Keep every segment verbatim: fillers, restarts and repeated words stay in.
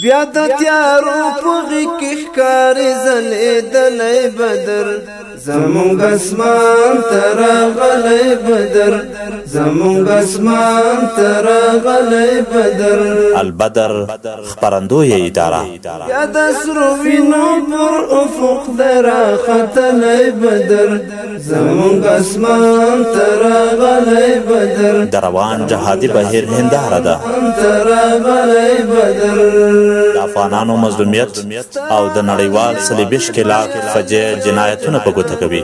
بیا د تیارو پغی کی ښکاری زلیدلی بدر زمونږ اسمان تراغلی بدر زمونږ اسمان تراغلی بدر البدر خپرندوی اداره یا د سرو وینو پر افق درا ختلی بدر زمونږ اسمان تراغلی بدر دروان جهادي بهیر هنداره ده تراغلی بدر د افغانانو مظلومیت او د نړیوال صلیبي ښکېلاک فجیع جنایتونه په ګوته کوي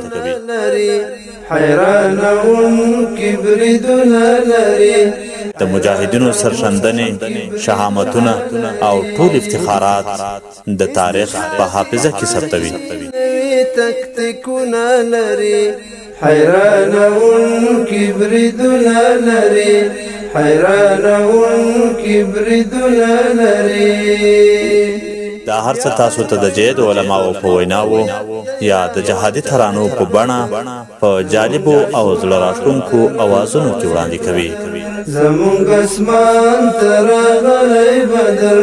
حیرانونکي بریدونه لري د مجاهدینو سرښندنې شهامتونه او ټول افتخارات د تاریخ په حافظه کې ثبتوي تکتیکونه لري حیرانونکي بریدونه لري حیرانونکي بریدونه لري دا هر څه تاسو ته د جید علماو په ویناوو یا د جهادي ترانو په بڼه په جالبو او زړه راښکونکو اوازونو کې وړاندې کوي. زمونږ اسمان تراغلی بدر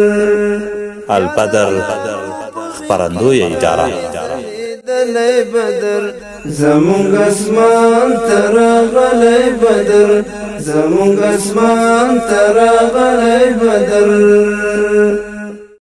البدر خپرندوی اداره بدر زمونږ اسمان تراغلی بدر زمونږ اسمان تراغلی بدر